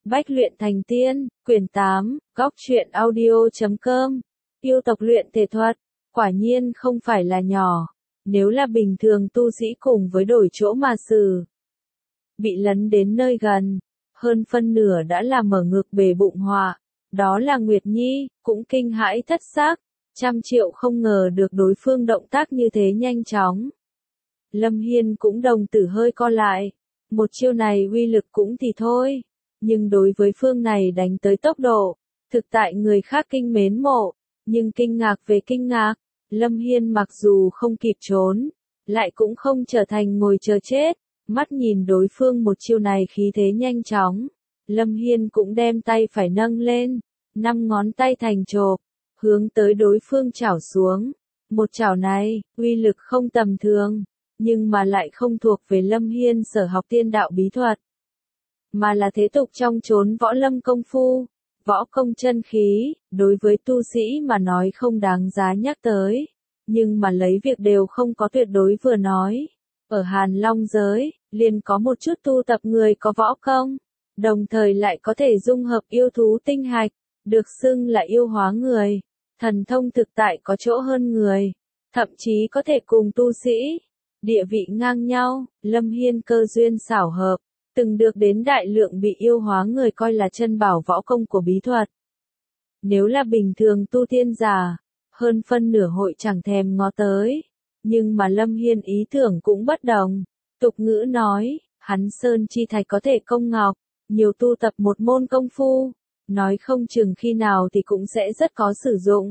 Bách luyện thành tiên, quyển 8, góc truyện audio.com. Yêu tộc luyện thể thuật, quả nhiên không phải là nhỏ. Nếu là bình thường tu sĩ cùng với đổi chỗ mà xử, bị lấn đến nơi gần, hơn phân nửa đã là mở ngực bề bụng họa. Đó là Nguyệt Nhi, cũng kinh hãi thất xác, 100.000.000 không ngờ được đối phương động tác như thế nhanh chóng. Lâm Hiên cũng đồng tử hơi co lại, một chiêu này uy lực cũng thì thôi, nhưng đối với phương này đánh tới tốc độ, thực tại người khác kinh mến mộ, nhưng kinh ngạc về kinh ngạc, Lâm Hiên mặc dù không kịp trốn, lại cũng không trở thành ngồi chờ chết, mắt nhìn đối phương một chiêu này khí thế nhanh chóng, Lâm Hiên cũng đem tay phải nâng lên, 5 ngón tay thành chộp, hướng tới đối phương chảo xuống. Một chảo này, uy lực không tầm thường, nhưng mà lại không thuộc về Lâm Hiên sở học tiên đạo bí thuật, mà là thế tục trong chốn võ lâm công phu, võ công chân khí, đối với tu sĩ mà nói không đáng giá nhắc tới, nhưng mà lấy việc đều không có tuyệt đối vừa nói. Ở Hàn Long giới, liền có một chút tu tập người có võ công, đồng thời lại có thể dung hợp yêu thú tinh hạch, được xưng là yêu hóa người, thần thông thực tại có chỗ hơn người, thậm chí có thể cùng tu sĩ, địa vị ngang nhau. Lâm Hiên cơ duyên xảo hợp, từng được đến đại lượng bị yêu hóa người coi là chân bảo võ công của bí thuật. Nếu là bình thường tu tiên giả, hơn phân nửa hội chẳng thèm ngó tới, nhưng mà Lâm Hiên ý tưởng cũng bất đồng. Tục ngữ nói, hắn sơn chi thạch có thể công ngọc, nhiều tu tập một môn công phu, nói không chừng khi nào thì cũng sẽ rất có sử dụng.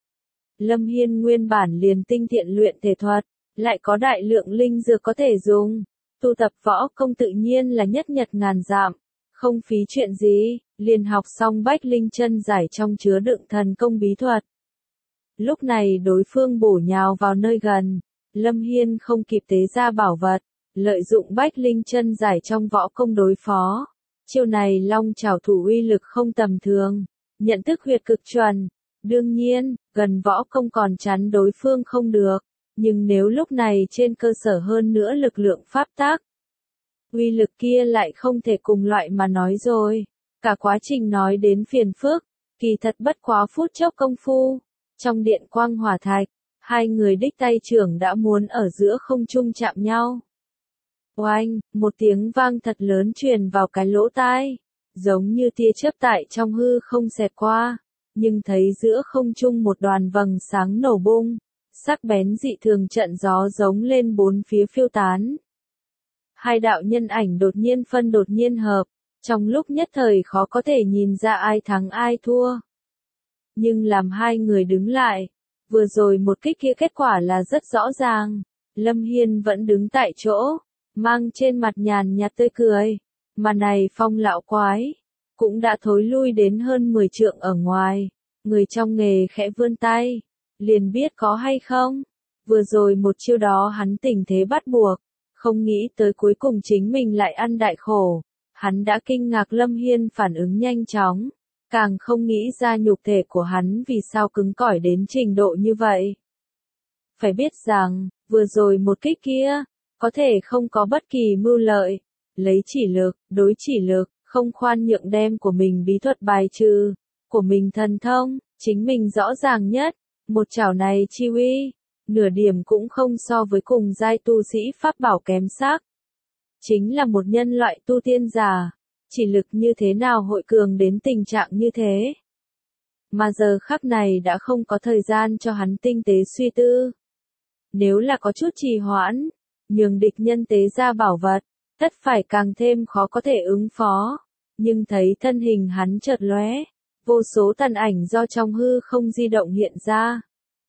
Lâm Hiên nguyên bản liền tinh thiện luyện thể thuật, lại có đại lượng linh dược có thể dùng, tu tập võ công tự nhiên là nhất nhật ngàn dặm, không phí chuyện gì, liền học xong Bách Linh chân giải trong chứa đựng thần công bí thuật. Lúc này đối phương bổ nhào vào nơi gần, Lâm Hiên không kịp tế ra bảo vật, lợi dụng Bách Linh chân giải trong võ công đối phó. Chiêu này long trảo thủ uy lực không tầm thường, nhận thức huyệt cực chuẩn. Đương nhiên, gần võ công còn chắn đối phương không được, nhưng nếu lúc này trên cơ sở hơn nữa lực lượng pháp tác, uy lực kia lại không thể cùng loại mà nói rồi. Cả quá trình nói đến phiền phức, kỳ thật bất quá phút chốc công phu. Trong điện quang hỏa thạch, hai người đích tay trưởng đã muốn ở giữa không trung chạm nhau. Oanh, một tiếng vang thật lớn truyền vào cái lỗ tai, giống như tia chớp tại trong hư không xẹt qua, nhưng thấy giữa không trung một đoàn vầng sáng nổ bung, sắc bén dị thường trận gió giống lên bốn phía phiêu tán. Hai đạo nhân ảnh đột nhiên hợp, trong lúc nhất thời khó có thể nhìn ra ai thắng ai thua. Nhưng làm hai người đứng lại, vừa rồi một kích kia kết quả là rất rõ ràng, Lâm Hiên vẫn đứng tại chỗ, mang trên mặt nhàn nhạt tươi cười, mà này Phong lão quái, cũng đã thối lui đến hơn 10 trượng ở ngoài, người trong nghề khẽ vươn tay, liền biết có hay không, vừa rồi một chiêu đó hắn tình thế bắt buộc, không nghĩ tới cuối cùng chính mình lại ăn đại khổ, hắn đã kinh ngạc Lâm Hiên phản ứng nhanh chóng, càng không nghĩ ra nhục thể của hắn vì sao cứng cỏi đến trình độ như vậy. Phải biết rằng, vừa rồi một kích kia, có thể không có bất kỳ mưu lợi, lấy chỉ lực, đối chỉ lực, không khoan nhượng đem của mình bí thuật bài trừ, của mình thần thông, chính mình rõ ràng nhất, một chảo này chi uy, nửa điểm cũng không so với cùng giai tu sĩ pháp bảo kém sắc. Chính là một nhân loại tu tiên giả, chỉ lực như thế nào hội cường đến tình trạng như thế. Mà giờ khắc này đã không có thời gian cho hắn tinh tế suy tư. Nếu là có chút trì hoãn, nhường địch nhân tế ra bảo vật, tất phải càng thêm khó có thể ứng phó. Nhưng thấy thân hình hắn chợt lóe, vô số tàn ảnh do trong hư không di động hiện ra.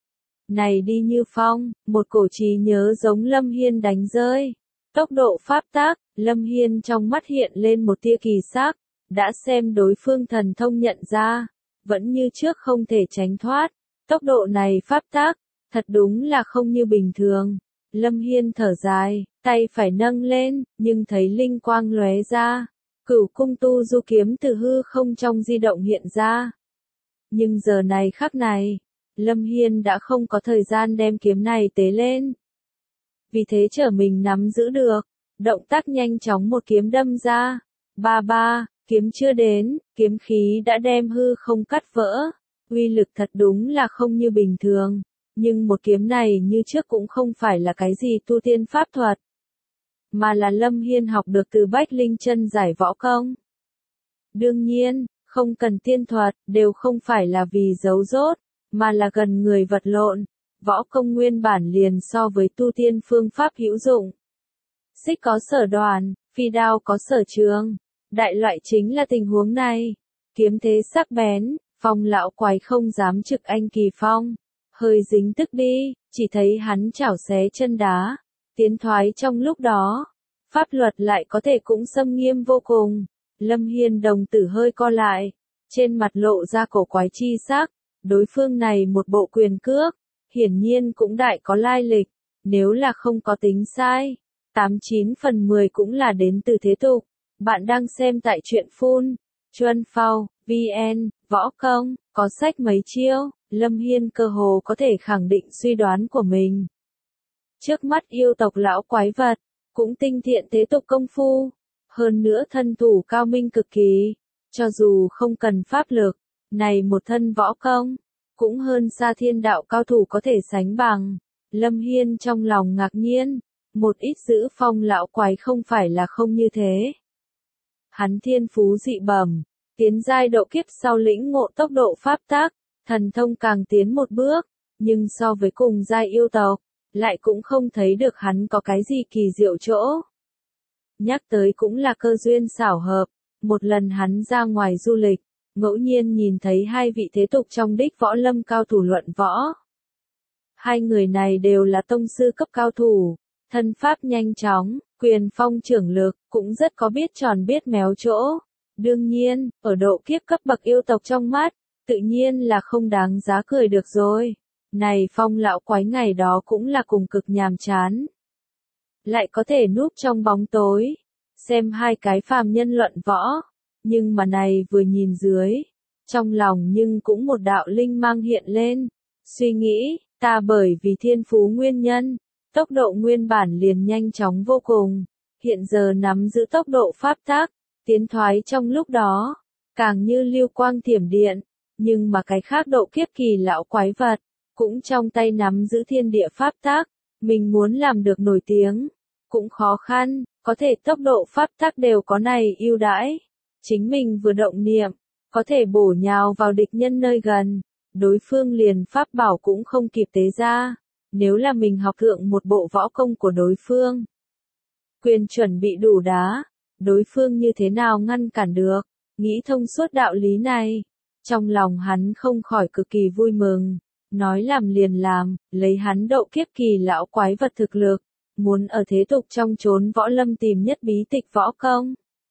Này đi như phong, một cổ trí nhớ giống Lâm Hiên đánh rơi. Tốc độ pháp tác, Lâm Hiên trong mắt hiện lên một tia kỳ sắc, đã xem đối phương thần thông nhận ra, vẫn như trước không thể tránh thoát. Tốc độ này pháp tác, thật đúng là không như bình thường. Lâm Hiên thở dài, tay phải nâng lên, nhưng thấy linh quang lóe ra. Cửu cung tu du kiếm từ hư không trong di động hiện ra. Nhưng giờ này khắc này, Lâm Hiên đã không có thời gian đem kiếm này tế lên. Vì thế trở mình nắm giữ được, động tác nhanh chóng một kiếm đâm ra. Ba ba, Kiếm chưa đến, kiếm khí đã đem hư không cắt vỡ. Uy lực thật đúng là không như bình thường. Nhưng một kiếm này như trước cũng không phải là cái gì tu tiên pháp thuật. Mà là Lâm Hiên học được từ Bách Linh Chân giải võ công. Đương nhiên, không cần tiên thuật, đều không phải là vì giấu rốt, mà là gần người vật lộn. Võ công nguyên bản liền so với tu tiên phương pháp hữu dụng. Xích có sở đoàn, phi đao có sở trường. Đại loại chính là tình huống này. Kiếm thế sắc bén, Phong lão quái không dám trực anh kỳ phong. Hơi dính tức đi, chỉ thấy hắn chảo xé chân đá. Tiến thoái trong lúc đó. Pháp luật lại có thể cũng xâm nghiêm vô cùng. Lâm Hiên đồng tử hơi co lại. Trên mặt lộ ra cổ quái chi sắc. Đối phương này một bộ quyền cước. Hiển nhiên cũng đại có lai lịch. Nếu là không có tính sai. 89/10 cũng là đến từ thế tục. Bạn đang xem tại truyện phun. Chuân Phao, VN, võ công, có sách mấy chiêu. Lâm Hiên cơ hồ có thể khẳng định suy đoán của mình. Trước mắt yêu tộc lão quái vật, cũng tinh thiện thế tục công phu. Hơn nữa thân thủ cao minh cực kỳ. Cho dù không cần pháp lực, này một thân võ công, cũng hơn xa thiên đạo cao thủ có thể sánh bằng. Lâm Hiên trong lòng ngạc nhiên, một ít giữ Phong lão quái không phải là không như thế. Hắn thiên phú dị bẩm, tiến giai độ kiếp sau lĩnh ngộ tốc độ pháp tắc, thần thông càng tiến một bước, nhưng so với cùng giai yêu tộc, lại cũng không thấy được hắn có cái gì kỳ diệu chỗ. Nhắc tới cũng là cơ duyên xảo hợp, một lần hắn ra ngoài du lịch, ngẫu nhiên nhìn thấy hai vị thế tục trong đích võ lâm cao thủ luận võ. Hai người này đều là tông sư cấp cao thủ, thân pháp nhanh chóng, quyền phong trưởng lực, cũng rất có biết tròn biết méo chỗ. Đương nhiên, ở độ kiếp cấp bậc yêu tộc trong mắt, tự nhiên là không đáng giá cười được rồi. Này Phong lão quái ngày đó cũng là cùng cực nhàm chán. Lại có thể núp trong bóng tối, xem hai cái phàm nhân luận võ. Nhưng mà này vừa nhìn dưới, trong lòng nhưng cũng một đạo linh mang hiện lên. Suy nghĩ, ta bởi vì thiên phú nguyên nhân, tốc độ nguyên bản liền nhanh chóng vô cùng. Hiện giờ nắm giữ tốc độ pháp tắc, tiến thoái trong lúc đó, càng như lưu quang thiểm điện. Nhưng mà cái khác độ kiếp kỳ lão quái vật, cũng trong tay nắm giữ thiên địa pháp tắc. Mình muốn làm được nổi tiếng, cũng khó khăn, có thể tốc độ pháp tắc đều có này ưu đãi. Chính mình vừa động niệm, có thể bổ nhào vào địch nhân nơi gần, đối phương liền pháp bảo cũng không kịp tế ra. Nếu là mình học thượng một bộ võ công của đối phương, quyền chuẩn bị đủ đá, đối phương như thế nào ngăn cản được. Nghĩ thông suốt đạo lý này, trong lòng hắn không khỏi cực kỳ vui mừng. Nói làm liền làm, lấy hắn độ kiếp kỳ lão quái vật thực lực, muốn ở thế tục trong chốn võ lâm tìm nhất bí tịch võ công.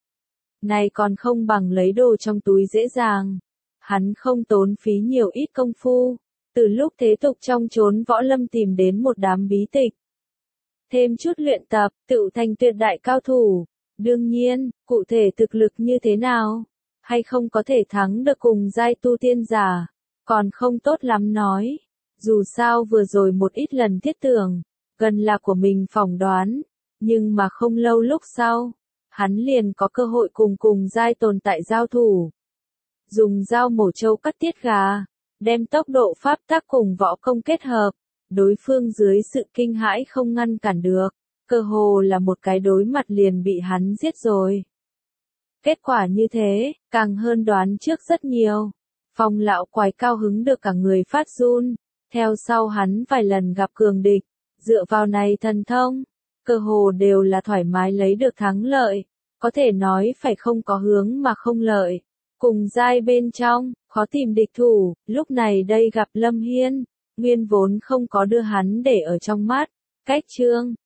Này còn không bằng lấy đồ trong túi dễ dàng. Hắn không tốn phí nhiều ít công phu, từ lúc thế tục trong chốn võ lâm tìm đến một đám bí tịch. Thêm chút luyện tập, tự thành tuyệt đại cao thủ. Đương nhiên, cụ thể thực lực như thế nào, hay không có thể thắng được cùng giai tu tiên giả, còn không tốt lắm nói. Dù sao vừa rồi một ít lần thiết tưởng, gần là của mình phỏng đoán, nhưng mà không lâu lúc sau, hắn liền có cơ hội cùng giai tồn tại giao thủ. Dùng dao mổ trâu cắt tiết gà, đem tốc độ pháp tắc cùng võ công kết hợp, đối phương dưới sự kinh hãi không ngăn cản được, cơ hồ là một cái đối mặt liền bị hắn giết rồi. Kết quả như thế, càng hơn đoán trước rất nhiều. Phong lão quái cao hứng được cả người phát run, theo sau hắn vài lần gặp cường địch, dựa vào này thần thông, cơ hồ đều là thoải mái lấy được thắng lợi, có thể nói phải không có hướng mà không lợi. Cùng giai bên trong, khó tìm địch thủ, lúc này đây gặp Lâm Hiên, nguyên vốn không có đưa hắn để ở trong mắt, cách chương.